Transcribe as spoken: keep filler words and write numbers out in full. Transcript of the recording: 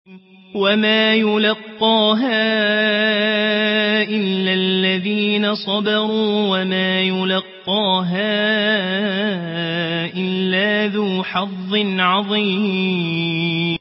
وما يلقاها إلا الذين صبروا وما يلقاها إلا ذو حظ عظيم